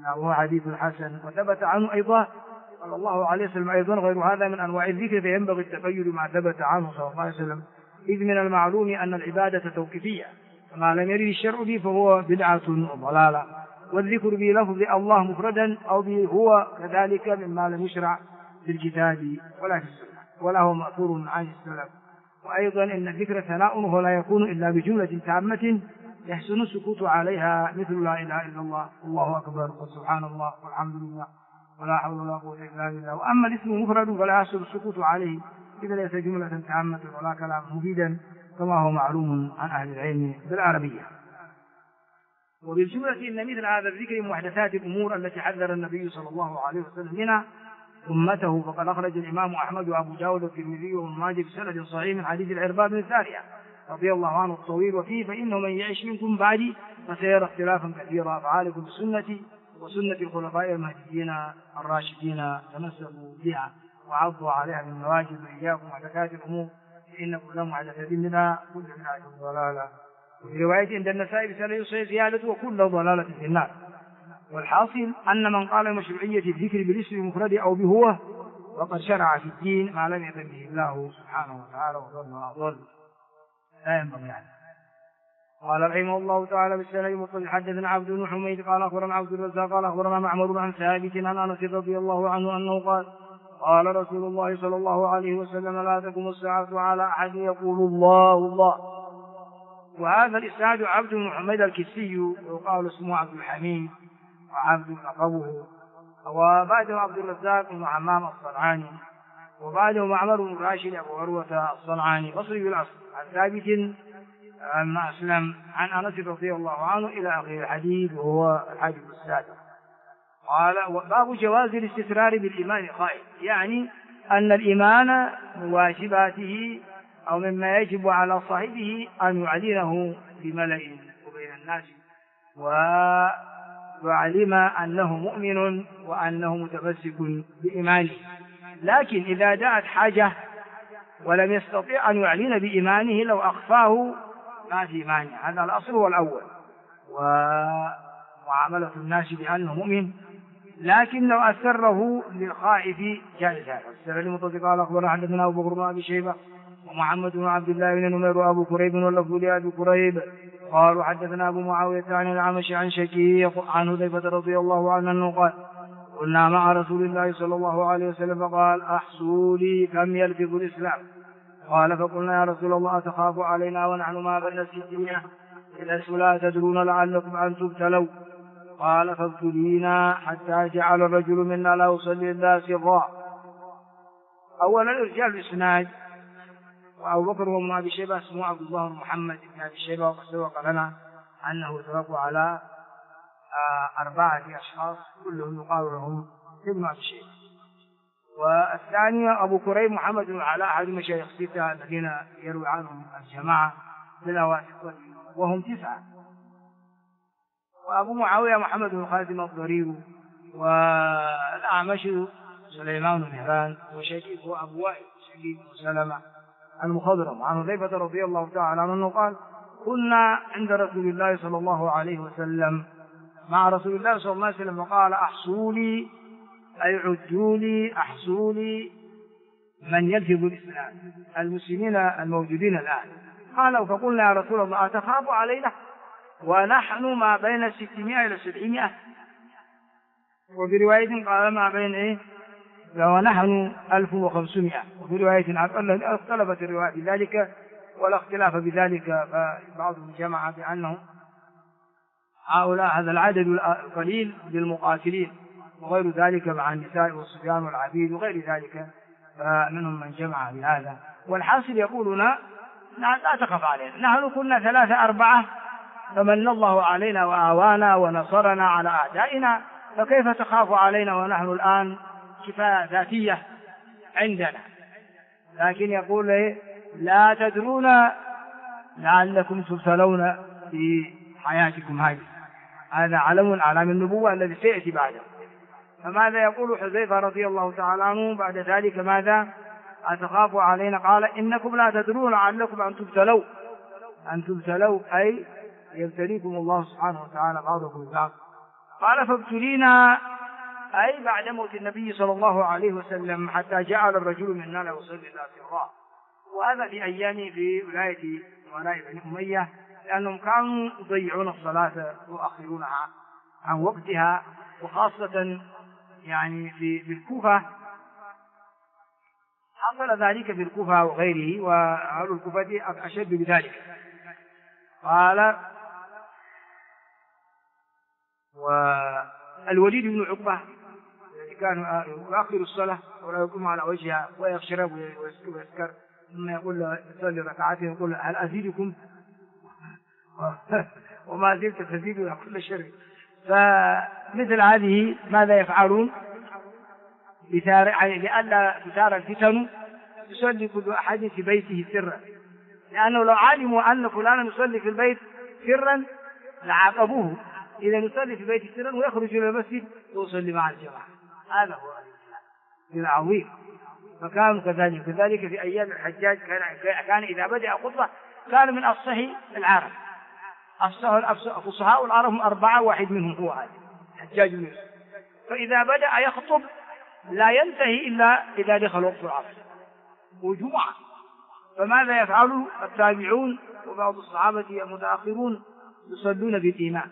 وهو حديث حسن. وثبت عنه أيضا صلى الله عليه وسلم أيضا غير هذا من أنواع الذكر، فينبغي التقيد ما ثبت عنه صلى الله عليه وسلم، إذ من المعلوم أن العبادة توقيفية، فما لم يرد الشرع به فهو بدعة وضلالة. والذكر بلفظ الله مفردا أو به هو كذلك مما لم يشرع في الكتاب ولا في السنة ولا هو مأثور عن السلف. وأيضا إن الذكر ثناء ولا يكون إلا بجملة تامة يحسن السكوت عليها، مثل لا إله إلا الله والله أكبر وسبحان الله والحمد لله ولا حول ولا قوة إلا بالله. وأما الاسم مفرد فلا يحسن السكوت عليه إذا ليس جملة تامة ولا كلام مفيدا كما هو معلوم عن أهل العلم بالعربية. وبالجملة إن مثل هذا الذكر من محدثات الأمور التي حذر النبي صلى الله عليه وسلم منها أمته، فقد أخرج الإمام أحمد وأبو داود والترمذي وابن ماجه بسند صحيح من حديث العرباض بن سارية رضي الله عنه الطويل وفيه: فإنه من يعش منكم بعدي فسيرى اختلافا كثيرا، فعليكم بسنتي وسنة الخلفاء المهديين الراشدين تمسكوا بها وعضوا عليها بالنواجذ، وإياكم محدثات الأمور فإن كل محدثة بدعة كل بدعة ضلالة. وفي رواية عند النسائي بسند صحيح زيادة وكل ضلالة في النار. والحاصل أن من قال مشروعية الذكر بالاسم المفرد أو بهو وقد شرع في الدين ما لم يأذن به الله سبحانه وتعالى وضل وأضل لا ينبغي عنه. قال رحمه الله تعالى بالسند المتصل: حدثنا عبد بن حميد قال أخبرنا عبد الرزاق قال أخبرنا معمر عن ثابت عن أنس رضي الله عنه أنه قال: قال رسول الله صلى الله عليه وسلم: لا تقوم الساعة على أحد يقول الله الله. وهذا الإسناد عبد بن حميد الكسي ويقال اسمه عبد الحميد وعبد لقبه، وبعده عبد الرزاق بن حمام الصنعاني، وبعده معمر بن راشد أبو عروة الصنعاني بصري الأصل عن ثابت عن أسلم عن أنس رضي الله عنه إلى آخر الحديث وهو الحديث السادس. قال: باب جواز الاستسرار بالإيمان خائف، يعني أن الإيمان من واجباته أو مما يجب على صاحبه أن يعلنه في ملأ وبين الناس ويعلم أنه مؤمن وأنه متمسك بإيمانه، لكن إذا جاءت حاجة ولم يستطيع أن يعلن بإيمانه لو أخفاه ما في مانع، هذا الأصل والأول. ومعاملة الناس بأنه مؤمن، لكن لو أسره للخائف جائز هذا. السر المتصل قال أخبرنا حدثنا أبو بكر بن أبي شيبة ومحمد بن عبد الله بن نمير وأبو كريب واللفظ لأبي كريب قالوا حدثنا أبو معاوية عن الأعمش عن شقيق عن حذيفة رضي الله عنه أنه قال: كنا مع رسول الله صلى الله عليه وسلم فقال: أحصوا لي كم يلفظ الإسلام. قال: فقلنا: يا رسول الله أتخاف علينا ونحن ما بين الستين إذا لا تدرون لعلكم أن تبتلوا. قال: فابتلينا حتى جعل الرجل منا لا يصلي إلا سرا. أولا الرجال الإسناد، وأبو بكر وابن أبي شيبة اسمه عبد الله بن محمد بن أبي شيبة، وقد سبق لنا أنه توقع على 4 أشخاص كلهم يقال لهم ابن أبي شيبة. والثاني أبو كريب محمد بن علاء أحد مشايخ 6 الذين يروي عنهم الجماعة بالأواسط وهم 9. وأبو معاوية محمد بن خالد الضرير، والأعمش سليمان بن مهران، وشقيق أبو وائل شقيق سلمة المخضرم عن حذيفة رضي الله تعالى عنه قال: كنا عند رسول الله صلى الله عليه وسلم مع رسول الله صلى الله عليه وسلم وقال: أحصوا لي أي عدوا لي أحصوا لي من يلفظ الإسلام المسلمين الموجودين الآن. قالوا: فقلنا: يا رسول الله أتخاف علينا ونحن ما بين 600 إلى 700. وفي رواية قال: ما بين ونحن 1500. وفي رواية اختلفت الرواية بذلك ولا اختلاف بذلك، فبعضهم جمع بأنه هؤلاء هذا العدد القليل للمقاتلين، وغير ذلك مع النساء والصبيان والعبيد وغير ذلك، فمنهم من جمع بهذا. والحاصل يقولون: لا تخف علينا، نحن كنا 3 4 فمن الله علينا وآوانا ونصرنا على أعدائنا، فكيف تخاف علينا ونحن الآن كفاية ذاتية عندنا. لكن يقول: لا تدرون لعلكم تبتلون في حياتكم هذه. هذا علم أعلام النبوة الذي سيأتي بعده. فماذا يقول حذيفة رضي الله تعالى عنه بعد ذلك؟ ماذا؟ أتخاف علينا؟ قال: إنكم لا تدرون لعلكم أن تبتلوا أي يبتليكم الله سبحانه وتعالى بعضكم ببعض قال فابتلينا أي بعد موت النبي صلى الله عليه وسلم حتى جعل الرجل منا لا يصلي إلا سرا. وهذا في أيامه في ولاية بني أمية، لأنهم كانوا يضيعون الصلاة ويؤخرونها عن وقتها، وخاصة يعني في الكوفة حصل ذلك في الكوفة وغيره، وأهل الكوفة أشد بذلك. قال والوليد بن عقبة الذي كان يؤخر الصلاة ولا يقوم على وجهها ويشرب ويسكر، ثم يقول له يصلي ركعتين يقول هل أزيدكم وما زلت تزيد إلى كل شر. فمثل هذه ماذا يفعلون لئلا تثار الفتن؟ يصلي كل أحد في بيته سرا، لأنه لو علموا أن فلانا يصلي في البيت سرا لعاقبوه. إذا يصلي في بيته سرا ويخرج إلى المسجد ويصلي مع الجماعة. هذا هو الإسلام العظيم. فكانوا كذلك في أيام الحجاج كان إذا بدأ خطبة كان من أفصح العرب. فصحاء العرب هم 4، واحد منهم هو هذا الحجاج بن يوسف. فإذا بدأ يخطب لا ينتهي إلا إذا دخل وقت العصر وجمعة. فماذا يفعل التابعون وبعض الصحابة المتأخرون؟ يصلون بالإمام،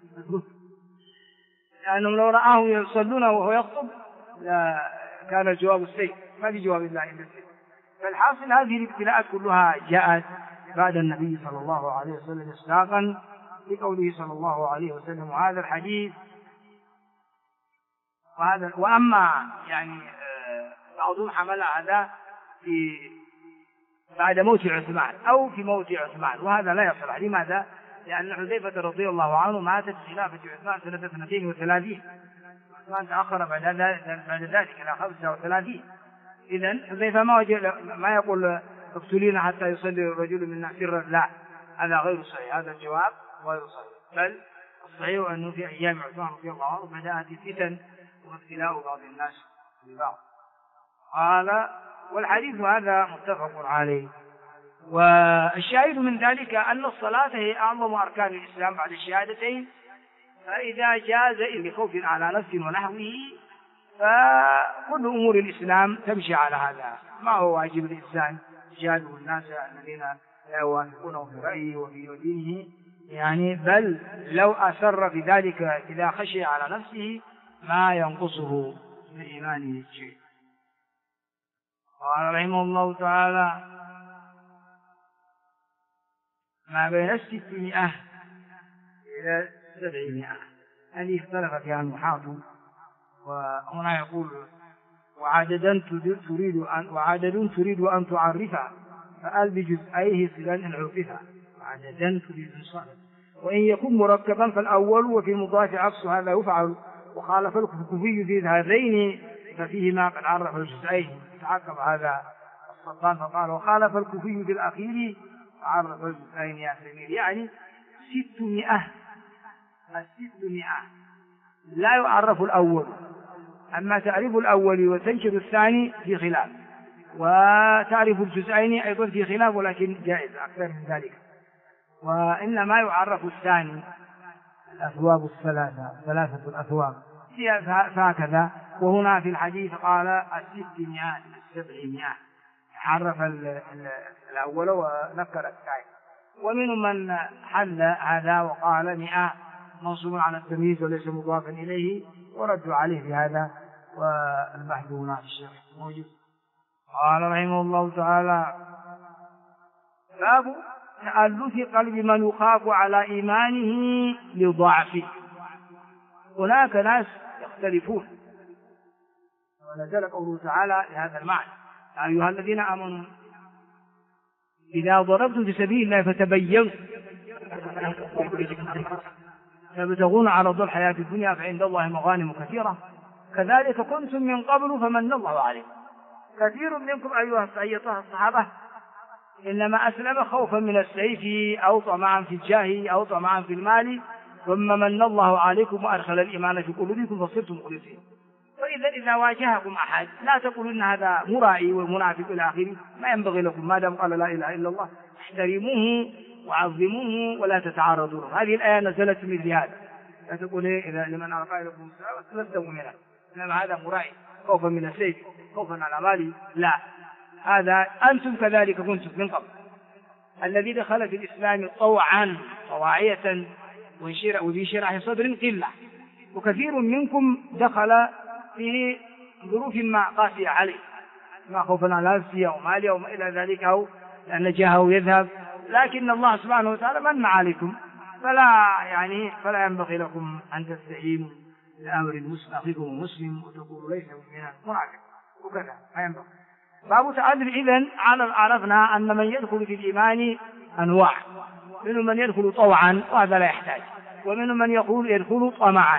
لأنهم لو رآه يصلون وهو يخطب لا كان الجواب السيء، ما في جواب الله إلا السيء. فالحاصل هذه الابتلاءات كلها جاءت بعد النبي صلى الله عليه وسلم إصداقا لقوله صلى الله عليه وسلم. وهذا الحديث وأما يعني بعضهم حمل هذا في بعد موت عثمان أو في موت عثمان، وهذا لا يصح. لماذا؟ لأن حذيفة رضي الله عنه ماتت في خلافة عثمان سنة 32، عثمان تأخر بعد ذلك إلى 35. إذن حذيفة ما يقول اقتلينا حتى يصلي الرجل منا سرا، لا، هذا غير صحيح، هذا الجواب غير صحيح. بل الصحيح أنه في أيام عثمان رضي الله عنه بدأت الفتن وابتلاء بعض الناس ببعض. قال والحديث هذا متفق عليه. والشاهد من ذلك أن الصلاة هي أعظم أركان الإسلام بعد الشهادتين، فإذا جاز لخوف على نفس ونحوه فكل أمور الإسلام تمشي على هذا. ما هو واجب الإنسان جاده الناس الذين لا يوافقونه في رأيه وفي دينه يعني، بل لو أسر في ذلك إذا خشي على نفسه ما ينقصه من إيمانه شيء. قال رحمه الله تعالى ما بين 600 إلى 700. هذه اختلف فيها النحاة، وهنا يقول وعددا تريد أن تعرفها فأل بجزئيه صلا إن عرفها. عددا تريد صلا، وإن يكن مركبا فالأول وفي المضاف عكس هذا يفعل. وخالف الكوفي في هذين ففيهما قد عرف الجزئين. تعقب هذا السلطان فقال وخالف الكوفي في الأخير عرف الجزئين يا سمير، يعني 600. 600 لا يعرف الأول، أما تعرف الأول وتنشر الثاني في خلاف، وتعرف الجزئين أيضا في خلاف ولكن جائز أكثر من ذلك. وإنما يعرف الثاني الأثواب ثلاثة الأثواب فهكذا. وهنا في الحديث قال 600 700، عرف الأول ونكر الثاني. ومنهم من حل هذا وقال 100 منصوب على التمييز وليس مضافا إليه، وردوا عليه بهذا، والبحث هنا في الشرح موجود. قال رحمه الله تعالى باب تألف قلب من يخاف على إيمانه لضعفه. هناك ناس يختلفون، ونزل قوله تعالى لهذا المعنى يا أيها الذين آمنوا إذا ضربتم في سبيل الله فتبينوا تبتغون عرض الحياة الدنيا فعند الله مغانم كثيرة كذلك كنتم من قبل فمن الله عليكم. كثير منكم أيها الصحابة إنما أسلم خوفا من السيف أو طمعا في الجاه أو طمعا في المال، ثم من الله عليكم وأدخل الإيمان في قلوبكم فصرتم مخلصين. إذا واجهكم أحد لا تقولوا إن هذا مرائي والمنافق إلى آخره، ما ينبغي لكم ما دام قال لا إله إلا الله احترموه وعظموه ولا تتعارضوا له. هذه الآية نزلت مثل هذا لا تقول إذا لمن أعطى لكم السلام لست مؤمنا، إنما هذا مرائي خوفا من السيف خوفا على مالي. لا، هذا أنتم كذلك كنتم من قبل. الذي دخل في الإسلام طوعا طواعية وفي شرح صدر قلة، وكثير منكم دخل في ظروف ما قاسية عليه، ما خوفا على نفسه أو مالي أو ما إلى ذلك، أو لأن جاهه يذهب، لكن الله سبحانه وتعالى من عليكم، فلا ينبغي لكم أن تستهينوا بأمر أخيكم المسلم وتقولوا ليس مؤمنا منافق، وكذا ما ينبغي. باب تعدد. إذن عرفنا أن من يدخل في الإيمان أنواع، منهم من يدخل طوعا وهذا لا يحتاج، ومنهم من يدخل طمعا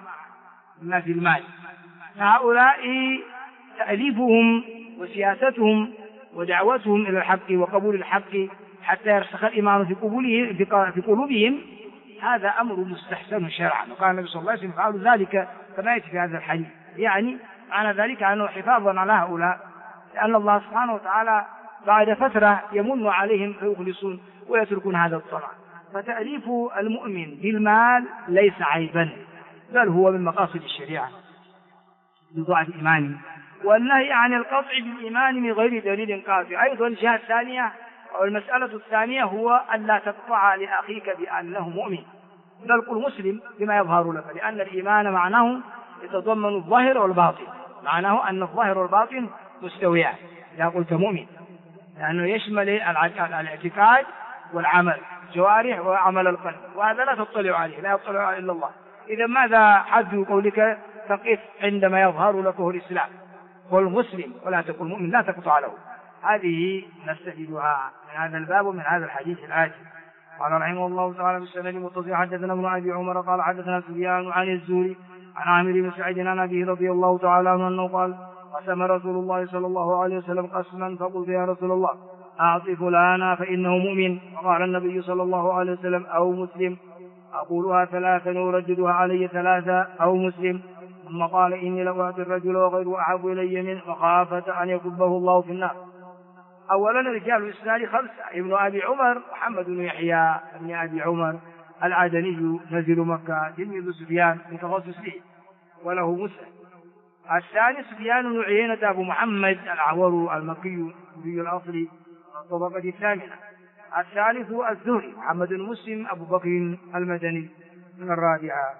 ما في المال. هؤلاء تأليفهم وسياستهم ودعوتهم إلى الحق وقبول الحق حتى يرسخ الإيمان في قلوبهم، هذا أمر مستحسن شرعا، وقال النبي صلى الله عليه وسلم فعلوا ذلك كما يأتي في هذا الحديث. يعني معنى ذلك أنه حفاظا على هؤلاء، لأن الله سبحانه وتعالى بعد فترة يمن عليهم فيخلصون ويتركون هذا الطمع. فتأليف المؤمن بالمال ليس عيبا، بل هو من مقاصد الشريعة لضعف إيمانه، والنهي عن القطع بالإيمان من غير دليل قاطع. أيضا الجهة الثانية أو المسألة الثانية هو أن لا تقطع لأخيك بأنه مؤمن، بل قل مسلم بما يظهر لك، لأن الإيمان معناه يتضمن الظاهر والباطن، معناه أن الظاهر والباطن مستويان إذا قلت مؤمن، لأنه يشمل الاعتقاد والعمل، جوارح وعمل القلب، وهذا لا تطلع عليه، لا يطلع عليه إلا الله. إذا ماذا حد قولك فقف عندما يظهر لك الإسلام؟ قل مسلم ولا تقل مؤمن، لا تقطع له. هذه نستفيدها من هذا الباب ومن هذا الحديث الآتي. قال رحمه الله تعالى بالسند المتصل حدثنا ابن أبي عمر قال حدثنا سفيان عن الزهري عن عامر بن سعيد عن أبيه رضي الله تعالى عنه أنه قال قسم رسول الله صلى الله عليه وسلم قسما فقلت يا رسول الله أعطي فلانا فإنه مؤمن، فقال النبي صلى الله عليه وسلم أو مسلم، أقولها ثلاثا ورددها علي ثلاثا أو مسلم، ثم قال إني لأعطي الرجل وغيره أحب إلي منه مخافة أن يكبه الله في النار. أولا رجال الإسناد خمسة: ابن أبي عمر محمد بن يحيى بن أبي عمر العدني نزل مكة تلميذ سفيان متخصص به وله مسند. الثاني سفيان بن عيينة أبو محمد الأعور المكي الكوفي الأصلي الطبقة الثامنة. الثالث الزهري محمد بن مسلم أبو بكر المدني من الرابعة.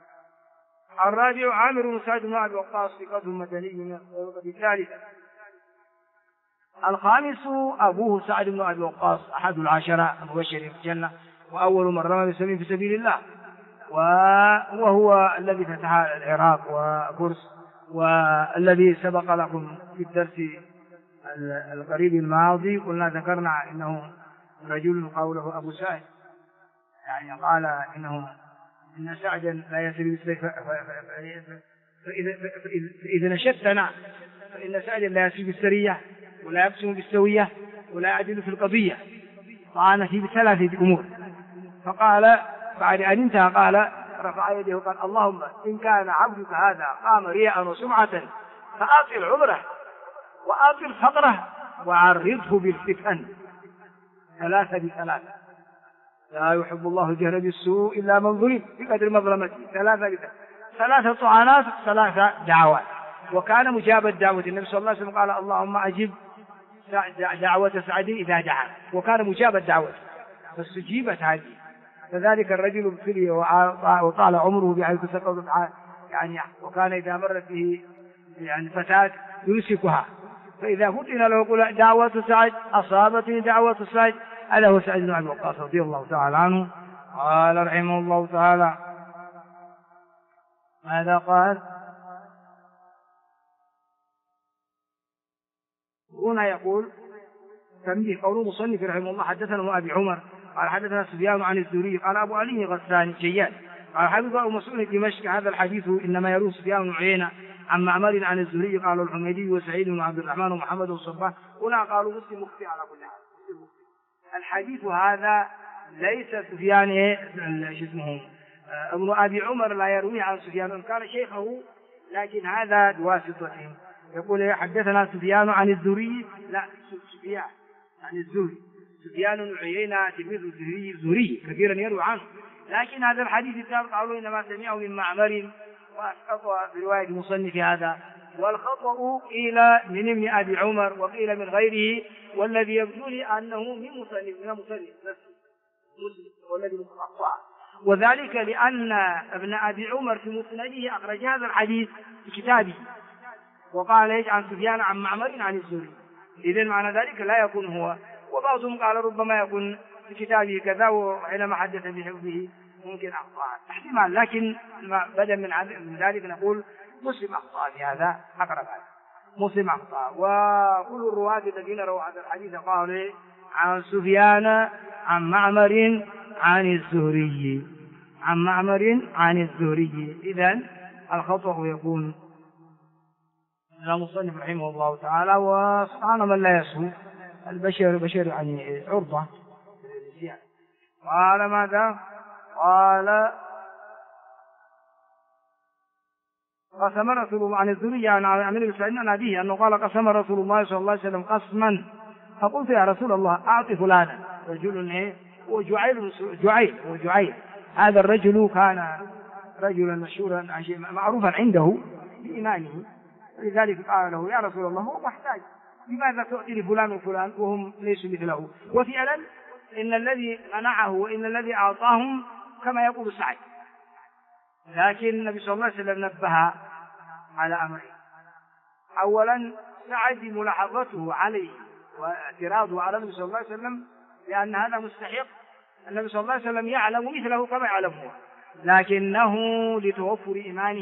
الرابع عامر بن سعد بن أبي وقاص ثقة مدني من الطبقة الثالثة. الخامس أبوه سعد بن أبي وقاص أحد العشرة المبشرين في الجنة، وأول من رمى بسهم في سبيل الله، وهو الذي فتح العراق وفرس، والذي سبق لكم في الدرس القريب الماضي قلنا ذكرنا إنه رجل قوله أبو سعد، يعني قال إن سعدا لا يسري بالسيف فإذا نشدتنا فإن سعدا لا يسري بالسرية ولا يقسم بالسوية ولا يعدل في القضية، طعن في بثلاثة أمور. فقال بعد أن انتهى قال رفع يده وقال اللهم إن كان عبدك هذا قام رياء وسمعة فأطل عمره وأطل فقره وعرضه بالفتن. ثلاثة بثلاثة، لا يحب الله الجهر بالسوء إلا من ظلم بقدر مظلمته. ثلاثة طعنات، ثلاثة دعوات، وكان مجاب الدعوة. النبي صلى الله عليه وسلم قال اللهم أجب دعوة سعد إذا دعا، وكان مجاب الدعوة فاستجيبت هذه. فذلك الرجل ابتلي وطال عمره بحيث سقط يعني، وكان إذا مرت به يعني فتاة يمسكها، فإذا فتن له يقول دعوة سعد أصابتني دعوة سعد. هذا هو سعد بن أبي وقاص رضي الله تعالى عنه. قال رحمه الله تعالى ماذا قال؟ هنا يقول تنبيه قول مصنف رحمه الله حدثنا ابن أبي عمر قال حدثنا سفيان عن الزهري قال أبو علي غساني جياد قال حدث أبو مسعود دمشق هذا الحديث إنما يروي سفيان بن عيينة عن معمر عن الزهري قال الحميدي وسعيد بن عبد الرحمن ومحمد الصباح. هنا قالوا مسلم مخفي على كل حال. الحديث هذا ليس سفيان ابن أبي عمر لا يروي عن سفيان إن كان شيخه، لكن هذا بواسطته. يقول حدثنا سفيان عن الزهري، لا سفيان عن الزهري. سفيان بن عيينة تلميذ الزهري كثيرا يروي عنه، لكن هذا الحديث الثالث قالوا إنما سمعه من معمر وأسقط برواية المصنف هذا، والخطأ قيل من ابن أبي عمر وقيل من غيره، والذي يبدو لي أنه من مصنف نفسه مسلم والذي مخطأ، وذلك لأن ابن أبي عمر في مسنده أخرج هذا الحديث في كتابه وقال إيش عن سفيان عن معمر عن الزهري، إذن معنى ذلك لا يكون هو. وبعضهم قال ربما يكون في كتابه كذا وحينما حدث بحفظه ممكن أخطأ احتمال، لكن بدل من ذلك نقول مسلم أخطأ في هذا أقرب هذا مسلم أخطأ. وكل الرواة الذين رووا هذا الحديث قالوا عن سفيان عن معمر عن الزهري إذن الخطأ يكون المصنف رحمه الله تعالى. وسبحان من لا يسهو البشر يعني عرضة. قال ماذا؟ قال قسم رسول الله عن الزهري عن عمرو بن سعيد عن أبيه أنه قال قسم رسول الله صلى الله عليه وسلم قسما، فقلت يا رسول الله أعطي فلانا، رجل وجعيل هذا الرجل كان رجلا مشهورا معروفا عنده بإيمانه، لذلك قال له يا رسول الله هو محتاج، لماذا تعطي لفلان وفلان وهم ليسوا مثله؟ وفعلا إن الذي منعه وإن الذي أعطاهم كما يقول سعد، لكن النبي صلى الله عليه وسلم نبه على أمرين. أولا سعد ملاحظته عليه واعتراضه على النبي صلى الله عليه وسلم لأن هذا مستحق، النبي صلى الله عليه وسلم يعلم مثله كما يعلمه، لكنه لتوفر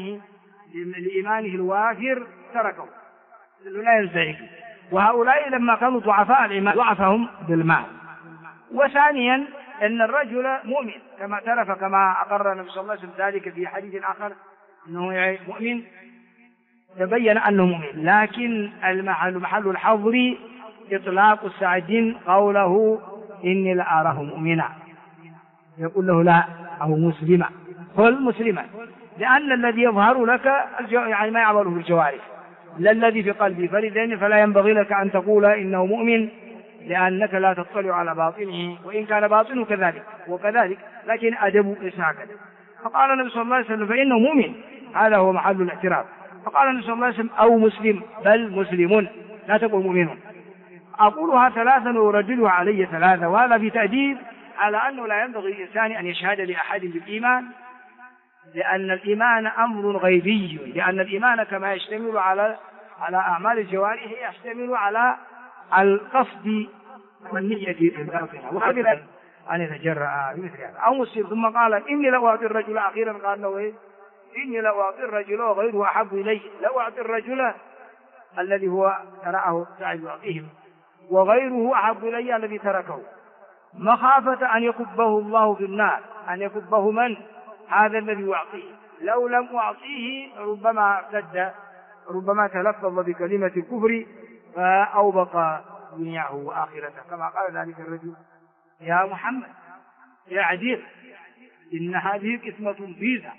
لإيمانه الوافر تركه لا ينزعج. وهؤلاء لما كانوا ضعفاء الإيمان ضعفهم بالمال. وثانيا أن الرجل مؤمن كما اعترف كما أقر النبي صلى الله عليه وسلم ذلك في حديث آخر أنه مؤمن، تبين أنه مؤمن، لكن محل الحظر إطلاق سعد قوله إني لأراه مؤمنا، يقول له لا أو مسلما، قل مسلما، لأن الذي يظهر لك يعني ما يعمله بالجوارح لا الذي في قلبه، فلا ينبغي لك أن تقول إنه مؤمن لأنك لا تطلع على باطنه، وإن كان باطنه كذلك وكذلك، لكن أدب ليس هكذا. فقال النبي صلى الله عليه وسلم فإنه مؤمن، هذا هو محل الاعتراف. فقال النبي صلى الله عليه وسلم أو مسلم، بل مسلم، لا تقول مؤمن. أقولها ثلاثا وأرددها علي ثلاثة، وهذا في تأديب على أنه لا ينبغي الإنسان أن يشهد لأحد بالإيمان، لأن الإيمان أمر غيبي، لأن الإيمان كما يشتمل على أعمال الجوارح يشتمل على القصد والنية الباطنة، وقبل أن يتجرأ بمثل هذا. أو مسلم ثم قال إني لو أعطي الرجل، أخيرا قال له إني لو أعطي الرجل وغيره أحب إلي، لو أعطي الرجل الذي هو تراه سعد يعطيهم وغيره أحب إلي الذي تركه، مخافة أن يكبه الله في النار، أن يكبه من؟ هذا الذي يعطيه، لو لم أعطيه ربما ارتد، ربما تلفظ بكلمة الكفر فأوبق دنياه وآخرته، كما قال ذلك الرجل يا محمد يا عديل إن هذه قسمة بيزة،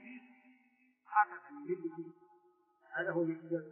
هذا هو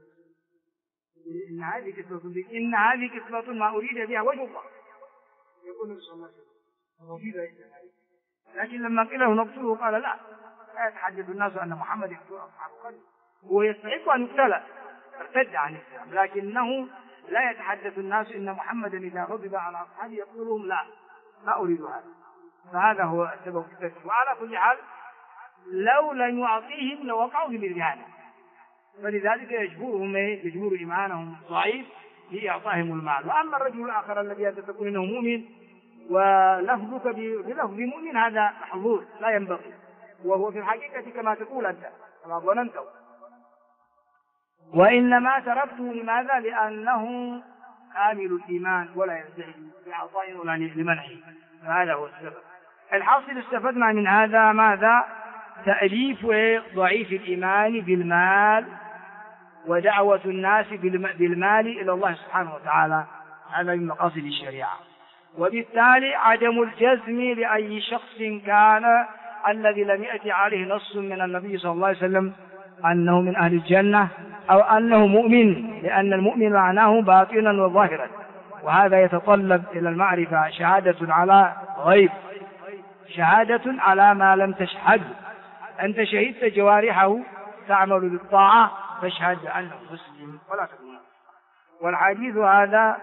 إن هذه قسمة بيزة، إن هذه قسمة ما أريد بها وجه الله، يقول النبي صلى الله عليه وسلم. لكن لما قيل له نقتله قال لا يتحدث الناس أن محمد يقتل أصحاب قلبه، هو يستحق أن يقتل، ارتد عن الإسلام، لكنه لا يتحدث الناس إن محمدا إذا غضب على أصحابه يقتلهم، لا، ما أريد هذا. فهذا هو السبب في التكفير. وعلى كل حال لو لم يعطيهم لوقعوا في الإرهاب، فلذلك يجبر إيمانهم ضعيف في إعطائهم المال. وأما الرجل الآخر الذي تقول إنه مؤمن ولفظك بلفظ مؤمن هذا محظور لا ينبغي، وهو في الحقيقة كما تقول أنت كما ظننت، وإنما تركته لماذا؟ لأنه كامل الإيمان ولا ينزعج بإعطاء ولا لمنعه، فهذا هو السبب. الحاصل استفدنا من هذا ماذا؟ تأليف ضعيف الإيمان بالمال ودعوة الناس بالمال إلى الله سبحانه وتعالى، هذا من مقاصد الشريعة. وبالتالي عدم الجزم لأي شخص كان الذي لم يأتي عليه نص من النبي صلى الله عليه وسلم أنه من أهل الجنة أو أنه مؤمن، لأن المؤمن معناه باطنا وظاهرا، وهذا يتطلب إلى المعرفة، شهادة على غيب، شهادة على ما لم تشهد. أنت شهدت جوارحه تعمل بالطاعة فاشهد بأنه مسلم ولا تكون. والحديث هذا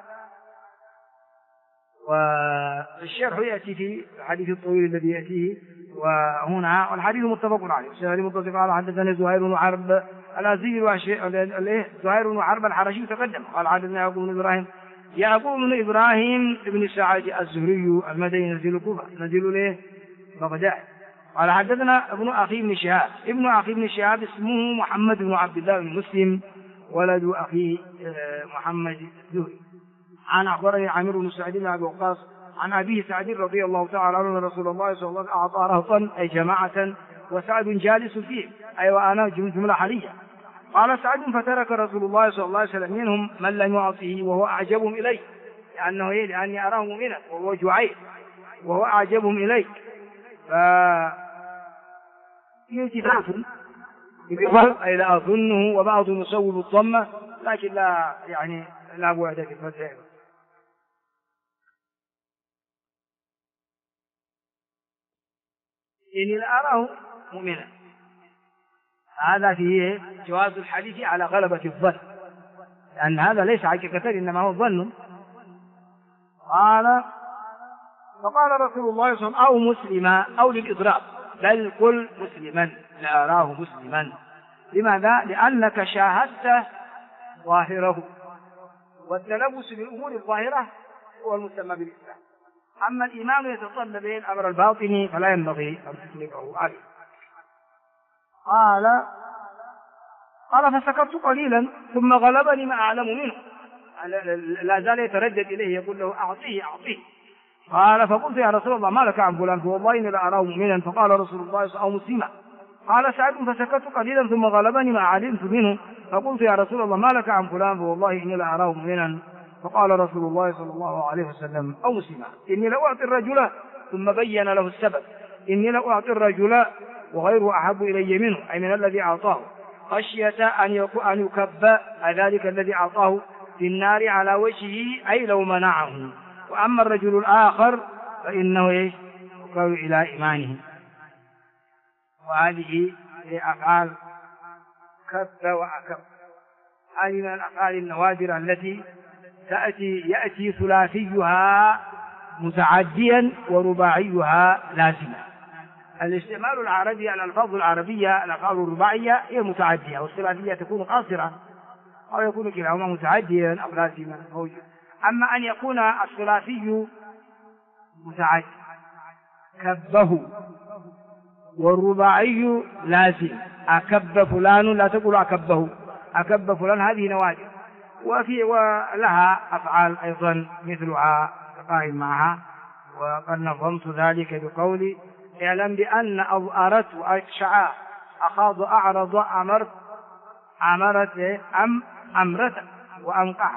والشرح يأتي في الحديث الطويل الذي يأتيه وهنا، والحديث متفق عليه. الشهري متفق على حدثنا زهير بن حرب الأزدي زهير بن حرب الحرشي تقدم قال حدثنا يعقوب بن إبراهيم بن سعد الزهري المدني نزيل الكوفة نزيل له بغداد. قال حدثنا ابن أخي بن شهاب اسمه محمد بن عبد الله بن مسلم ولد أخيه محمد الزهري. عن أخبرني عامر بن سعد بن أبي وقاص عن أبيه سعد رضي الله تعالى عنه أن رسول الله صلى الله عليه وسلم أعطى رهطا أي جماعة وسعد جالس فيه أي وأنا جملة حالية. قال سعد فترك رسول الله صلى الله عليه وسلم منهم من لم يعطه وهو أعجبهم إليه لأني أراه مؤمنا وهو جعير وهو أعجبهم إليه. التفات أي لا أظنه وبعض يصوب الضمة لكن لا بعد في الفتح. إني لأراه مؤمنا. هذا فيه جواز الحديث على غلبة الظن لأن هذا ليس حقيقة إنما هو ظن. فقال رسول الله صلى الله عليه وسلم أو مسلما أو للإضراب بل قل مسلما لأراه مسلما. لماذا؟ لأنك شاهدت ظاهره والتلبس بالأمور الظاهرة هو المسمى بالإسلام. أما الإيمان يتطلب به الأمر الباطني فلا ينبغي أن تطلقه عليه. قال فسكرت قليلا ثم غلبني ما أعلم منه لا زال يتردد إليه يقول له أعطيه. قال فقلت يا رسول الله ما لك عن فلان فوالله إني لأراه مؤمنا. فقال رسول الله أو مسلما. قال سعد فسكت قليلا ثم غلبني ما علمت منه فقلت يا رسول الله ما لك عن فلان فوالله إني لأراه مؤمنا. فقال رسول الله صلى الله عليه وسلم أو مسلما إني لأعطي الرجل ثم بين له السبب إني لأعطي الرجل وغيره أحب إلي منه أي من الذي أعطاه خشية أن يكب ذلك الذي أعطاه في النار على وجهه أي لو منعه. وأما الرجل الآخر فإنه يقال إلى إيمانه. وهذه أفعال كب وأكب. هذه من الأفعال النوادر التي يأتي ثلاثيها متعديا ورباعيها لازما. الاستعمال العربي على الألفاظ العربية الأفعال الرباعية هي متعدية والثلاثية تكون قاصرة أو يكون كلاهما متعديا أو لازما موجود. أما أن يكون الثلاثي متعدي كبه والرباعي لازم أكب فلان لا تقول أكبه أكب فلان هذه نوادر. ولها أفعال أيضا مثلها تقائم معها. وقد نظمت ذلك بقولي اعلم بأن أظأرت وأشعى أخاض أعرض أمرت أمرت وأنقع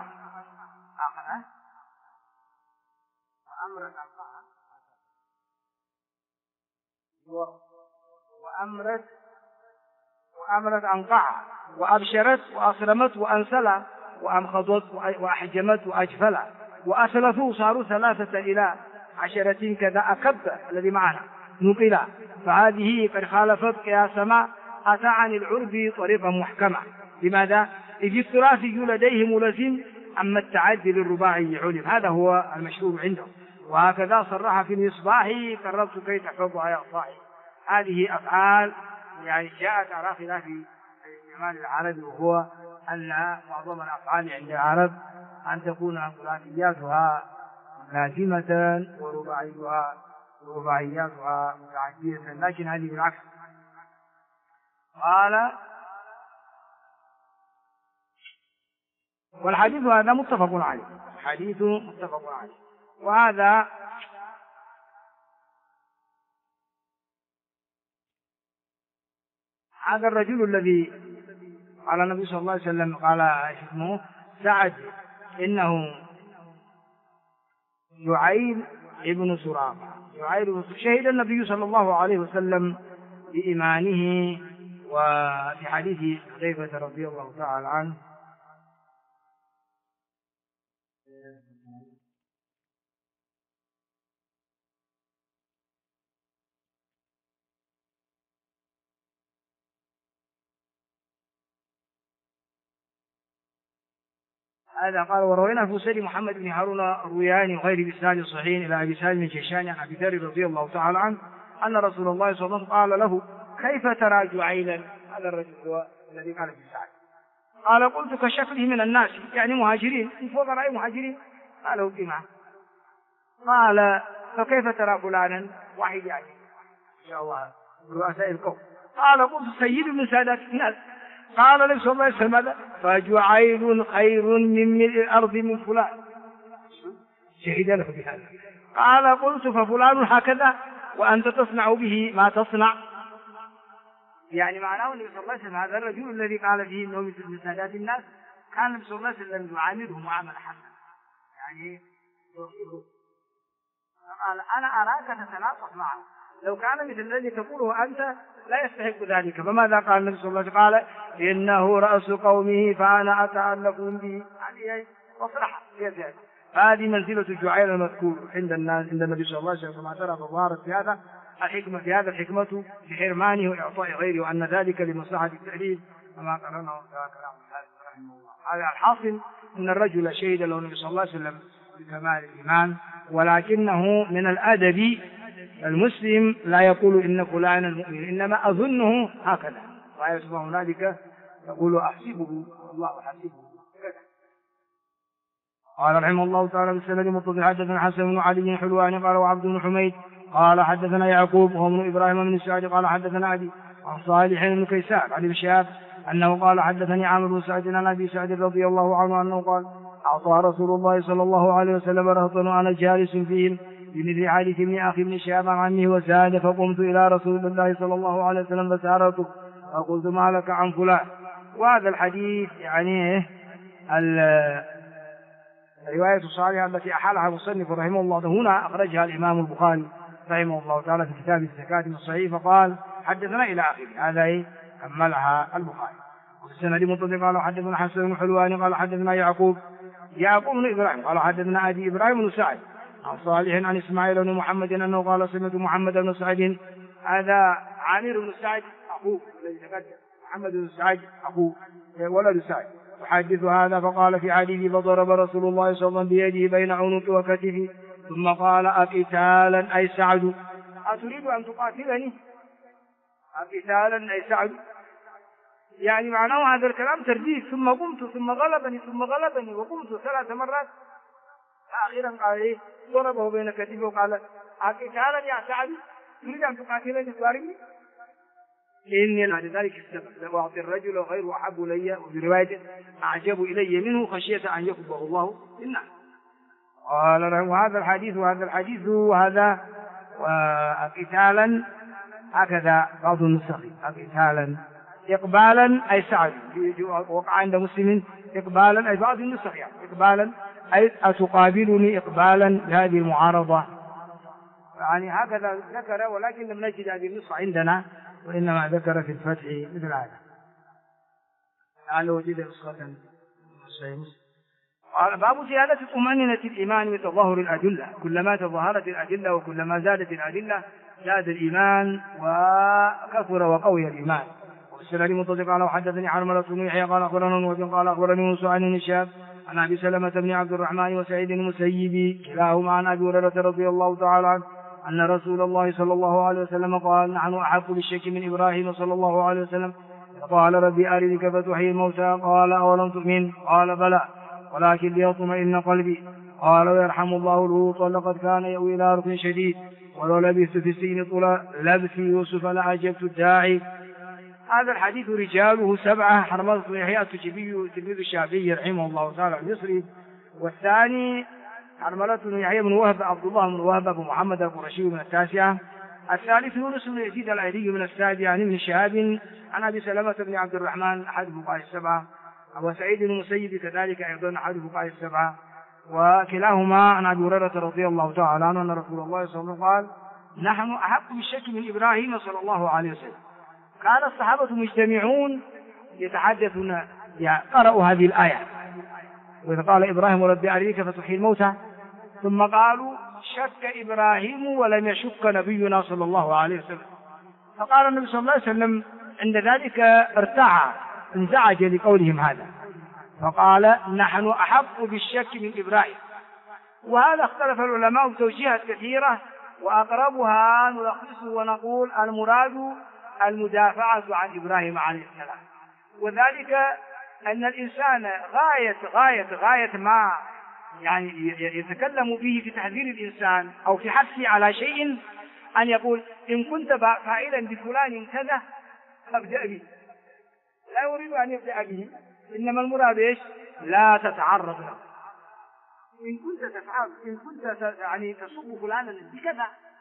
وأمرت أنقع وأبشرت وأصرمت وأنسلت وأمخضت وأحجمت وأجفلت وأسلفوا صاروا 3 إلى 10 كذا أكب الذي معنا نقلا. فهذه قد خالفت قياس ما أتى عن العرب طريقة محكمة. لماذا؟ إذ الثلاثي لديه ملزم أما التعدي للرباعي علم. هذا هو المشهور عنده. وهكذا صرح في المصباح قربت كي تحفظها يا صاحي. هذه أفعال جاءت على خلاف الاستعمال العربي وهو أن معظم الأفعال عند العرب أن تكون ثلاثياتها لازمة ورباعياتها متعدية لكن هذه بالعكس. قال والحديث هذا متفق عليه. حديث متفق عليه. وهذا الرجل الذي على النبي صلى الله عليه وسلم قال اسمه سعد إنه جعير ابن سراقة. شهد النبي صلى الله عليه وسلم بإيمانه. وفي حديث حذيفة رضي الله تعالى عنه هذا قال. وروينا في مسند محمد بن هارون الروياني وغيره بإسناد صحيح إلى أبي سالم الجيشاني عن أبي ذر رضي الله تعالى عنه أن رسول الله صلى الله عليه وسلم قال له: كيف ترى جعيلا؟ هذا الرجل هو الذي قال في سعد. قال: قلت: كشكله من الناس، يعني مهاجرين، من فوق رأي مهاجرين. قالوا: بما؟ قال: فكيف ترى فلانا؟ واحد يعني إن شاء الله رؤساء القوم. قال: قلت: سيد من سادات الناس. قال النبي صلى الله عليه وسلم: فجعيل خير من ملء الأرض من فلان. شهد له بهذا. قال: قلت: ففلان هكذا وأنت تصنع به ما تصنع؟ يعني معناه النبي صلى الله عليه وسلم هذا الرجل الذي قال فيه انه من سادات الناس كان النبي صلى الله عليه وسلم يعامله معامله حسنه، يعني قال: انا اراك تتناصح معه، لو كان مثل الذي تقوله انت لا يستحق ذلك. فماذا قال النبي صلى الله عليه وسلم؟ قال: انه راس قومه فانا اتعلق به. هذه مصلحه. هذه منزله جعيل المذكور عند الناس عند النبي صلى الله عليه وسلم. كما ترى فظهرت في هذا الحكمة، في هذا الحكمة بحرمانه وإعطاء غيره، وأن ذلك لمصلحة التعليل كما قرنه كلام رحمه الله. هذا الحاصل أن الرجل شهد له النبي صلى الله عليه وسلم بكمال الإيمان، ولكنه من الأدب المسلم لا يقول إن فلانا مؤمن، إنما أظنه هكذا، ويسمع هنالك يقول أحسبه الله حسبه. قال رحمه الله تعالى: بالسند متصل حدثنا حسن بن علي حلواني قال: وعبد بن حميد قال حدثنا يعقوب وهو ابن إبراهيم بن سعد قال حدثنا أبي عن صالح بن كيسان عن ابن شهاب أنه قال: حدثني عامر بن سعد عن أبي سعد رضي الله عنه أنه قال: أعطى رسول الله صلى الله عليه وسلم رهطا وأنا جالس فيهم بمثل حديث ابن أخي بن شهاب عن عمه وسعد، فقمت إلى رسول الله صلى الله عليه وسلم فسألته فقلت: ما لك عن فلان؟ وهذا الحديث يعني الرواية الصالحة التي أحالها المصنف رحمه الله هنا أخرجها الإمام البخاري رحمه الله تعالى في كتاب الزكاة من الصحيح، فقال: حدثنا إلى آخره. هذا كملها البخاري. وفي السند متصل قال: حدثنا حسن بن حلواني قال: حدثنا يعقوب بن إبراهيم قال: حدثنا أبي إبراهيم بن سعد عن صالح عن إسماعيل بن محمد أنه قال: سمعت محمد بن سعد. هذا عامر بن سعد أخوه الذي تقدم، محمد بن سعد أخوه ولد سعد، يحدث هذا فقال في حديث: فضرب رسول الله صلى الله عليه وسلم بيده بين عنق وكتفه ثم قال: أقتالا أي سعد؟ أتريد أن تقاتلني؟ أقتالا أي سعد؟ يعني معناه هذا الكلام ترديد. ثم قمت ثم غلبني وقمت 3 مرات. أخيرا قال إيه؟ ضربه بين كتفه وقال: أقتالا يا سعد؟ تريد أن تقاتلني تضاربني؟ إني لذلك السبب لو أعطي الرجل غير أحب إلي، وفي رواية أعجب إلي منه خشية أن يخبه الله بالنار. قال: وهذا الحديث وهذا قتالا هكذا بعض النسخ، قتالا إقبالا أي سعد، وقع عند مسلم إقبالا أي بعض النسخ يعني إقبالا أي أتقابلني إقبالا لهذه المعارضة، يعني هكذا ذكر، ولكن لم نجد هذه النسخة عندنا، وإنما ذكر في الفتح مثل هذا. لعله وجد نسخة قال: باب زيادة طمأنينة الإيمان وتظاهر الأدلة. كلما تظاهرت الأدلة وكلما زادت الأدلة زاد الإيمان وكثر وقوي الإيمان. والسند متصل قال: حدثني حرملة بن يحيى قال: أخبرنا وابن قال: أخبرني موسى عن الشهاب عن أبي سلمة بن عبد الرحمن وسعيد المسيب كلاهما عن أبي هريرة رضي الله تعالى عنه أن رسول الله صلى الله عليه وسلم قال: نحن أحق بالشك من إبراهيم صلى الله عليه وسلم قال: ربي أرني كيف تحيي الموتى؟ قال: أولم تؤمن؟ قال: بلى ولكن ليطمئن قلبي. قال: ويرحم الله لوطا لقد كان يأوي إلى ركن شديد ولو لبثت في السجن طول لبث يوسف لأجبت الداعي. هذا الحديث رجاله 7: حرملة بن يحيى التجيبي تلميذ الشافعي رحمه الله تعالى المصري، والثاني حرملة بن يحيى بن وهب عبد الله بن وهب أبو محمد القرشي من 9، الثالث يونس بن يزيد الأيلي من 7 عن ابن شهاب عن أبي سلمة بن عبد الرحمن أحد فقهاء 7، وسعيد المسيب كذلك أيضا أحد فقهاء 7، وكلاهما عن أبي هريرة رضي الله تعالى عنه أن رسول الله صلى الله عليه وسلم قال: نحن أحق بالشك من إبراهيم صلى الله عليه وسلم. كان الصحابة مجتمعون يتحدثون قرأوا هذه الآية: وإذا قال إبراهيم: ربي أريك فتحيي الموتى، ثم قالوا: شك إبراهيم ولم يشك نبينا صلى الله عليه وسلم. فقال النبي صلى الله عليه وسلم عند ذلك ارتاع انزعج لقولهم هذا، فقال نحن أحق بالشك من إبراهيم. وهذا اختلف العلماء بتوجيهات كثيرة، وأقربها نلخصه ونقول المراد المدافعة عن إبراهيم عليه السلام، وذلك أن الإنسان غاية ما يعني يتكلم به في تحذير الإنسان أو في حثه على شيء أن يقول إن كنت فاعلا بفلان كذا فابدأ به، لا يريد أن يبدأ به، إنما المراد إيش؟ لا تتعرض له. إن كنت تفعل، إن كنت يعني تصب فلانا بكذا،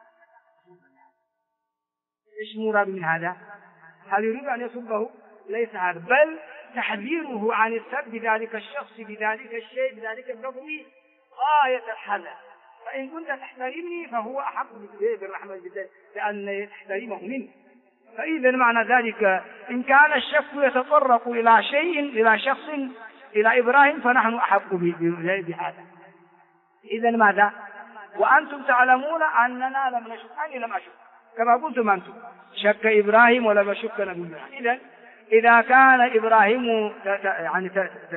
إيش المراد من هذا؟ هل يريد أن يصبه؟ ليس هذا، بل تحذيره عن السب بذلك الشخص بذلك الشيء بذلك اللفظ غاية الحذر. فإن كنت تحترمني فهو أحق بالرحمة لأن تحترمه منه. فإذا معنى ذلك إن كان الشك يتطرق إلى شيء إلى شخص إلى إبراهيم فنحن أحق بهذا. إذا ماذا؟ وأنتم تعلمون أننا لم نشك، أني لم أشك كما قلتم أنتم، شك إبراهيم ولم يشك نبينا. إذا إذا كان إبراهيم يعني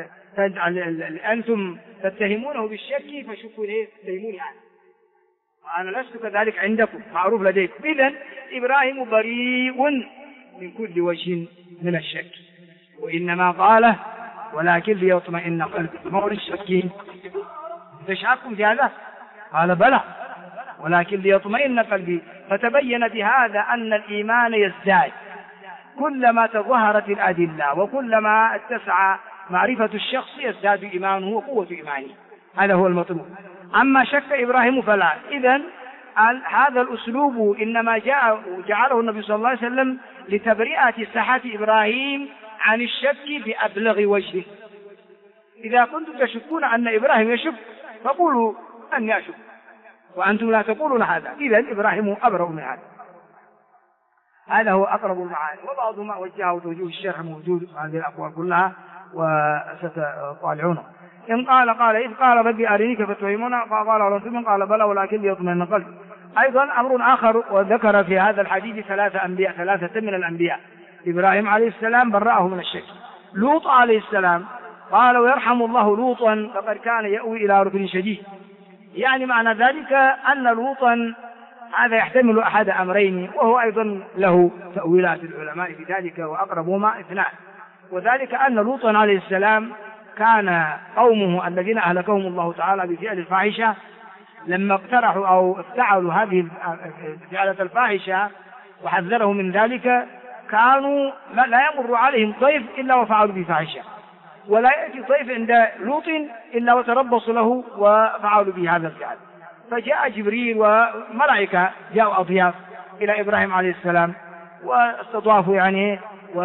أنتم تتهمونه بالشك فشكوا ليه تتهموني أنا، وأنا لست كذلك عندكم، معروف لديكم. إذا إبراهيم بريء من كل وجه من الشك، وإنما قال ولكن ليطمئن قلبي. مور الشكين تشعركم في هذا؟ قال بلى ولكن ليطمئن قلبي. فتبين بهذا أن الإيمان يزداد كلما تظهرت الأدلة، وكلما اتسع معرفة الشخص يزداد إيمانه وقوة إيمانه، هذا هو المطلوب. أما شك إبراهيم فلا. إذن هذا الأسلوب إنما جعله النبي صلى الله عليه وسلم لتبرئة صحة إبراهيم عن الشك بأبلغ وجهه. إذا كنتم تشكون أن إبراهيم يشك فقولوا أني أشك، وأنتم لا تقولون هذا، إذن إبراهيم أبرأ من هذا. هذا هو أقرب المعاني، وبعض ما وجهه توجيه الشرح موجود هذه الأقوال كلها وستطالعونه. إن قال إذ قال ربي أرني كيف تفهمون فقال ولم تؤمن قال بلى ولكن ليطمئن قلبي. أيضا أمر آخر، وذكر في هذا الحديث ثلاثة من الأنبياء. إبراهيم عليه السلام برأه من الشك. لوط عليه السلام قال ويرحم الله لوطا فقد كان يأوي إلى ركن شديد. يعني معنى ذلك أن لوطا هذا يحتمل أحد أمرين، وهو أيضا له تأويلات العلماء في ذلك، وأقربهما اثنان. وذلك أن لوطا عليه السلام كان قومه الذين أهلكهم الله تعالى بفعل الفاحشة لما اقترحوا أو افتعلوا هذه فعلة الفاحشة وحذرهم من ذلك، كانوا لا يمر عليهم ضيف إلا وفعلوا بفاحشة، ولا يأتي ضيف عند لوط إلا وتربصوا له وفعلوا به هذا الفعل. فجاء جبريل وملائكة جاءوا أضياف إلى إبراهيم عليه السلام واستضافوا يعني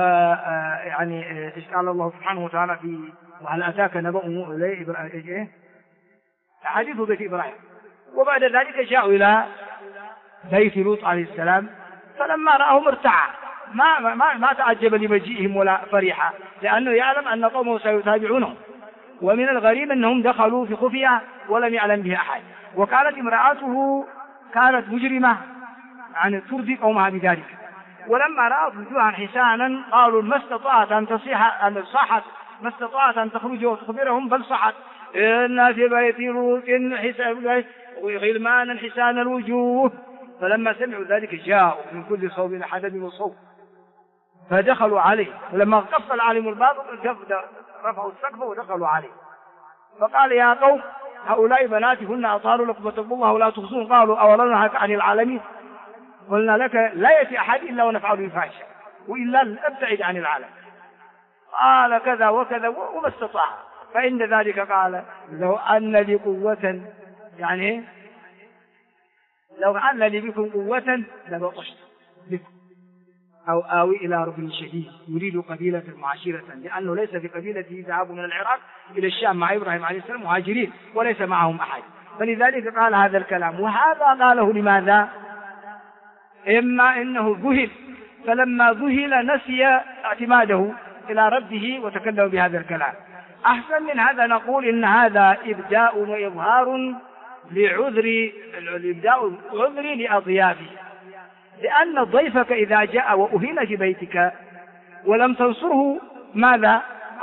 قال الله سبحانه وتعالى في وهل أتاك نبأ إليه حديث ضيف إبراهيم. وبعد ذلك جاءوا إلى بيت لوط عليه السلام، فلما رأهم ارتعى، ما تعجب لمجيئهم ولا فرحا، لأنه يعلم أن قومه سيتابعونه. ومن الغريب أنهم دخلوا في خفية ولم يعلم بها أحد، وكانت امرأته كانت مجرمة يعني ترضي قومها بذلك. ولما رأت وجوها حسانا قالوا ما استطاعت أن تصيح أن صاحت، ما استطاعت أن تخرج وتخبرهم، بل صحت إن في بيت لوط غلمانا حسان الوجوه. فلما سمعوا ذلك جاءوا من كل صوب حدب وصوب فدخلوا عليه، ولما قفل عليهم الباب رفعوا السقف ودخلوا عليه. فقال يا قوم هؤلاء بناتي هن أطهر لكم واتقوا الله ولا تخزون. قالوا أولم ننهك عن العالمين؟ قلنا لك لا يأتي أحد إلا ونفعل بالفاحشة وإلا نبتعد عن العالم. قال كذا وكذا وما استطاع. فإن ذلك قال لو أن لي قوة، يعني لو أن لي بكم قوة لبطشت بكم أو آوي إلى ركن شديد. يريد قبيلة معاشرة، لأنه ليس في قبيلته ذهاب من العراق إلى الشام مع إبراهيم عليه السلام مهاجرين وليس معهم أحد، فلذلك قال هذا الكلام. وهذا قاله لماذا؟ إما إنه ذهل، فلما ذهل نسي اعتماده إلى ربه وتكلم بهذا الكلام. أحسن من هذا نقول إن هذا إبداء وإظهار لعذر لأضيافه، لأن ضيفك إذا جاء وأهين في بيتك ولم تنصره ماذا؟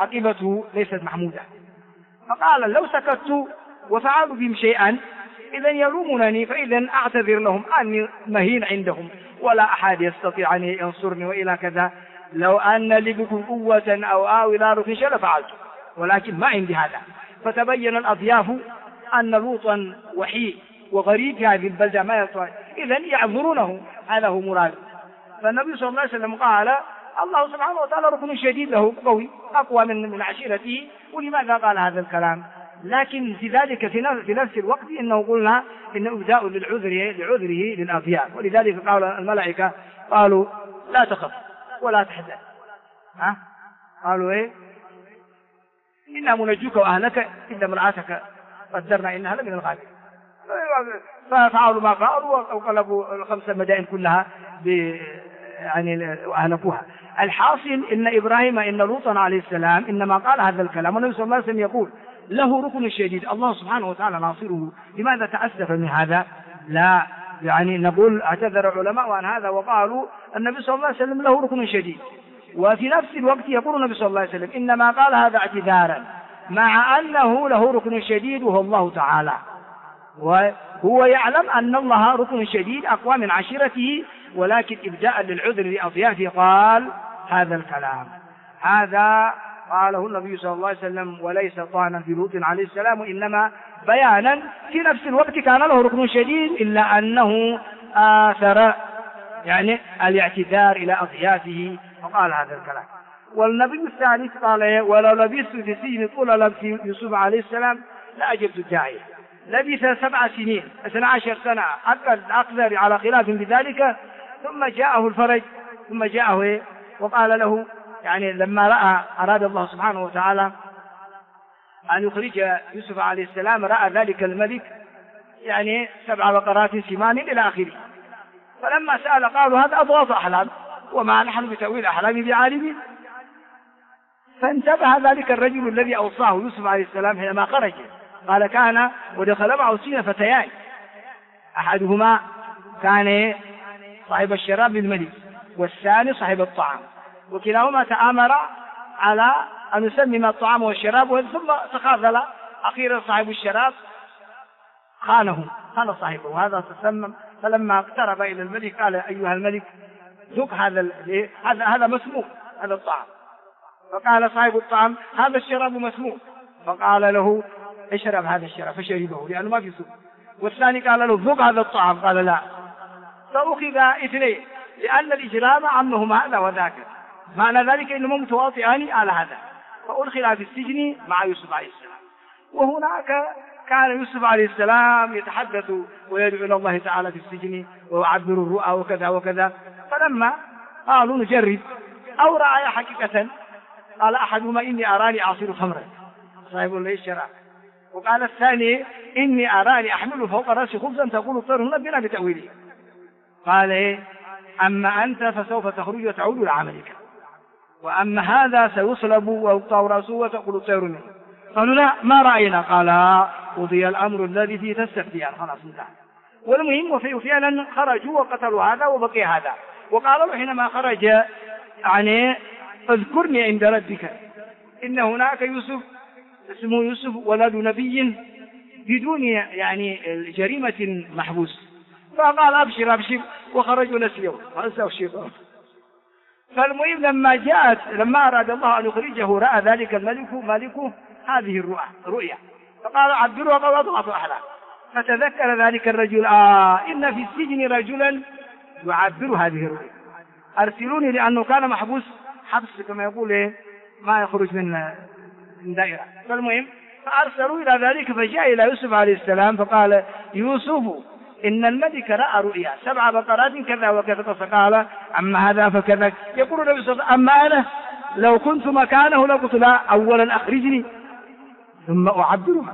عقيبته ليست محمودة. فقال لو سكت وفعلوا بهم شيئا إذا يلومونني، فإذا أعتذر لهم أني مهين عندهم ولا أحد يستطيع أن ينصرني وإلى كذا، لو أن لي بكم قوة أو آوي إلى ركن لفعلت، ولكن ما عندي هذا. فتبين الأضياف أن لوطا وحيد وغريب في هذه البلدة ما يستطيع، إذا يعذرونه، هذا هو مراد. فالنبي صلى الله عليه وسلم قال الله سبحانه وتعالى ركن شديد له قوي أقوى من عشيرته، ولماذا قال هذا الكلام؟ لكن في ذلك في نفس الوقت إنه قلنا إن إبداء لعذره للأضياف، ولذلك قال الملائكة قالوا لا تخف ولا تحزن، قالوا إيه؟ إنا منجوك وأهلك إلا امرأتك قدرنا إنها لمن الغابرين. ففعلوا ما فعلوا وقلبوا الخمس مدائن كلها يعني وأهلكوها. الحاصل إن إبراهيم إن لوطا عليه السلام إنما قال هذا الكلام والنبي صلى الله عليه وسلم يقول له ركن شديد، الله سبحانه وتعالى ناصره، لماذا تأسف من هذا؟ لا يعني نقول اعتذر العلماء عن هذا وقالوا النبي صلى الله عليه وسلم له ركن شديد، وفي نفس الوقت يقول النبي صلى الله عليه وسلم إنما قال هذا اعتذارا مع أنه له ركن شديد وهو الله تعالى، وهو يعلم أن الله ركن شديد أقوى من عشيرته، ولكن إبداء للعذر لأضيافه قال هذا الكلام. هذا قاله النبي صلى الله عليه وسلم وليس طعنا في لوط عليه السلام، وإنما بيانا في نفس الوقت كان له ركن شديد إلا أنه آثر يعني الاعتذار إلى أضيافه وقال هذا الكلام. والنبي الثالث قال ولو لبثت في السجن طول لبث يوسف عليه السلام لأجبت الداعية. لبث 7 سنين 12 سنة أكثر على خلاف بذلك، ثم جاءه الفرج، ثم جاءه وقال له يعني لما أراد الله سبحانه وتعالى أن يخرج يوسف عليه السلام رأى ذلك الملك يعني 7 بقرات سمان إلى آخره، فلما سأل قالوا هذا أضغاث أحلام وما نحن بتأويل أحلام بعالمين. فانتبه ذلك الرجل الذي أوصاه يوسف عليه السلام حينما خرج، قال كان ودخل معه 2 فتيان، أحدهما كان صاحب الشراب للملك والثاني صاحب الطعام، وكلاهما تآمر على أن يسمم الطعام والشراب، ثم تخاذل أخيرا صاحب الشراب خان صاحبه وهذا تسمم. فلما اقترب إلى الملك قال أيها الملك ذوق هذا مسموم هذا الطعام، فقال صاحب الطعام هذا الشراب مسموم، فقال له اشرب هذا الشراب فشربه لأنه ما في سوء. والثاني قال له ذوق هذا الطعام قال لا، فأخذ 2 لأن الإجرام عمهما هذا وذاك، معنى ذلك إنهما متواطئان على هذا، فأدخل في السجن مع يوسف عليه السلام. وهناك كان يوسف عليه السلام يتحدث ويدعو إلى الله تعالى في السجن ويعبر الرؤى وكذا وكذا، فلما قالوا نجرب أو رأى حقيقة قال أحدهما إني أراني أعصر خمرا صاحب لي الشراب، وقال الثاني إني أراني أحمل فوق رأسي خبزا تقول الطير نبنا بتأويله. قال أما أنت فسوف تخرج وتعود لعملك، وأما هذا سيصلب ويقطع رأسه وتقول الطير منه. قالوا لا ما رأينا، قال قضي الأمر الذي فيه تستفتيان، خلاص انتهى. والمهم وفعلا خرجوا وقتلوا هذا وبقي هذا، وقال له حينما خرج يعني اذكرني عند ربك إن هناك يوسف اسمه يوسف ولد نبي بدون يعني جريمة محبوس، فقال أبشر وخرجوا نسيوا فأنسوا الشيطان. فالمهم لما أراد الله أن يخرجه رأى ذلك ملكه هذه الرؤيا، فقال عبدوا وقال أضغط أحلام، فتذكر ذلك الرجل إن في السجن رجلا يعبر هذه الرؤيا، أرسلوني لأنه كان محبوس حبس كما يقول ما يخرج من دائرة. فالمهم فأرسلوا إلى ذلك، فجاء إلى يوسف عليه السلام فقال يوسف إن الملك رأى رؤيا 7 بقرات كذا وكذا، فقال أما هذا فكذا. يقول النبي صلى الله عليه وسلم أما أنا لو كنت مكانه لقلت لا أولا أخرجني ثم أعبرها،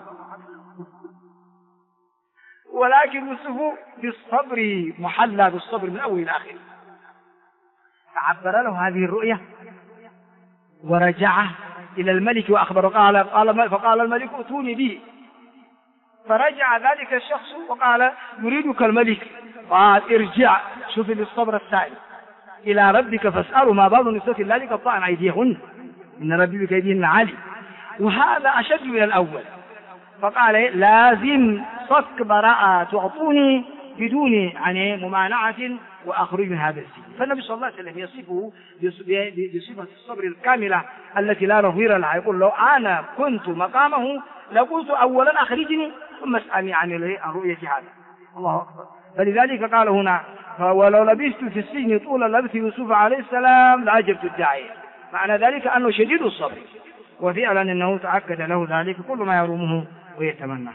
ولكن يوسف بالصبر محلى بالصبر من أول إلى آخر، فعبر له هذه الرؤيا ورجع إلى الملك وأخبره فقال الملك ائتوني به، فرجع ذلك الشخص وقال يريدك الملك، قال ارجع شوف للصبر الثاني إلى ربك فاسأله ما بال النساء اللاتي قطعن أيديهن إن ربي بكيدهن علي، وهذا أشد من الأول. فقال لازم صك براءة تعطوني بدون يعني ممانعة وأخرج من هذا السجن. فالنبي صلى الله عليه وسلم يصفه بصفة الصبر الكاملة التي لا نظير لها. يقول لو أنا كنت مقامه لقلت أولا أخرجني ثم اسألني عن الرؤية هذا. الله أكبر. فلذلك قال هنا ولو لبثت في السجن طول لبث يوسف عليه السلام لأجبت الداعية. معنى ذلك أنه شديد الصبر، وفعلا أنه تأكد له ذلك كل ما يرومه ويتمنى.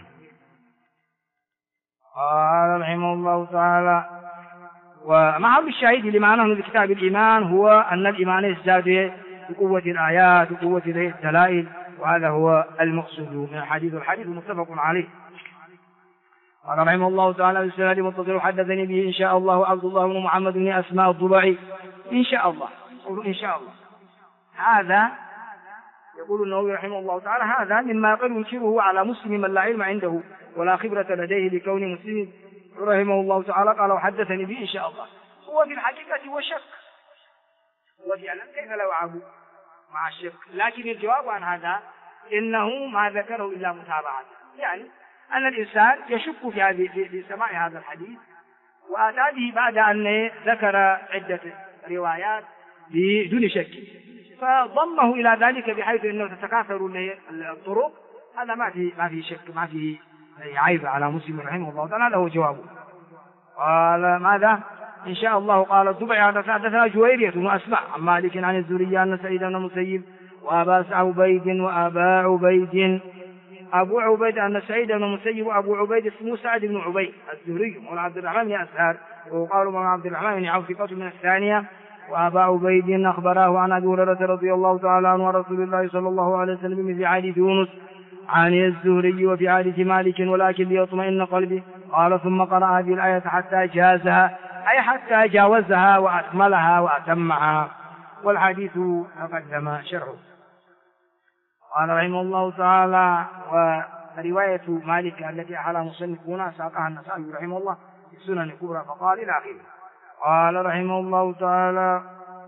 قال رحمه الله تعالى ومحل الشاهد لما نحن بكتاب الإيمان هو أن الإيمان يزداد بقوة الآيات وقوة الدلائل، وهذا هو المقصود من الحديث، والحديث متفق عليه. قال رحمه الله تعالى بالسند متصل حدثني به إن شاء الله عبد الله بن محمد بن أسماء الضبعي. إن شاء الله، قولوا إن شاء الله. هذا يقول النووي رحمه الله تعالى هذا مما قد ينكره على مسلم من لا علم عنده ولا خبرة لديه لكون مسلم رحمه الله تعالى قال وحدثني به إن شاء الله. هو في الحقيقة هو شك، وفعلا كيف لو عبوا مع الشك، لكن الجواب عن هذا إنه ما ذكره إلا متابعة، يعني أن الإنسان يشك في سماع هذا الحديث، وأتى به بعد أن ذكر عدة روايات بدون شك، فضمه إلى ذلك بحيث أنه تتكاثر الطرق. هذا ما في شك، ما في عيب على مسلم رحمه الله تعالى. له جوابه. قال ماذا إن شاء الله؟ قال الضبعي حدثنا جويرية وأسماء عن مالك عن الزهري أن سعيد بن المسيب وأبا عبيد وأبا عبيد أبو عبيد أن سعيد بن المسيب وأبو عبيد اسمه سعد بن عبيد الزهري وعن عبد الرحمن بن أسهار، وقالوا من عبد الرحمن بن عوف ثقة من الثانية. وأبا عبيد أخبراه عن أبي هريرة رضي الله تعالى عنه رسول الله صلى الله عليه وسلم في حديث يونس عن الزهري وفي حديث مالك ولكن ليطمئن قلبي. قال ثم قرأ هذه الآية حتى جازها، أي حتى جاوزها وأكملها وأتمها، والحديث تقدم شرحه. قال رحمه الله تعالى ورواية مالك التي أحلى مصنفون ساقها النسائي رحمه الله في السنن الكبرى فقال إلى آخره. قال رحمه الله تعالى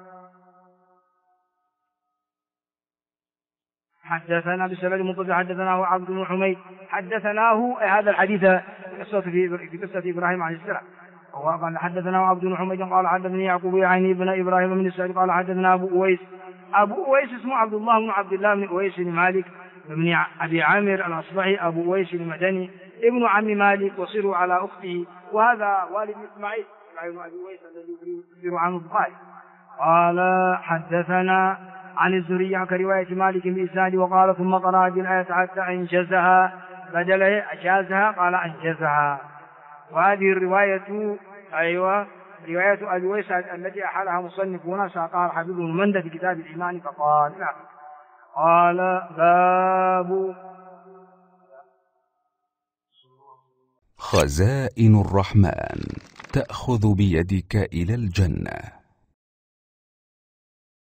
حدثنا بسند متصل حدثناه عبد بن حميد حدثناه هذا الحديث في قصة إبراهيم عليه السلام. وقال حدثناه عبد بن حميد قال حدثني يعقوب يعني بن إبراهيم بن السعيد قال حدثنا أبو أويس. أبو أويس اسمه عبد الله بن أويس بن مالك بن أبي عامر الأصبحي أبو أويس المدني ابن عم مالك وصيروا على أخته، وهذا والد إسماعيل بن أبي أويس الذي يصير عنه البخاري. قال حدثنا عن الزهري كرواية مالك بإسناده وقال ثم قرأ هذه الآية حتى أنجزها، بدل أجازها قال أنجزها. وهذه الرواية رواية أبي أويس التي أحالها مصنفون ساقها الحبيب بن مندة في كتاب الإيمان فقال قال باب خزائن الرحمن تأخذ بيدك إلى الجنة.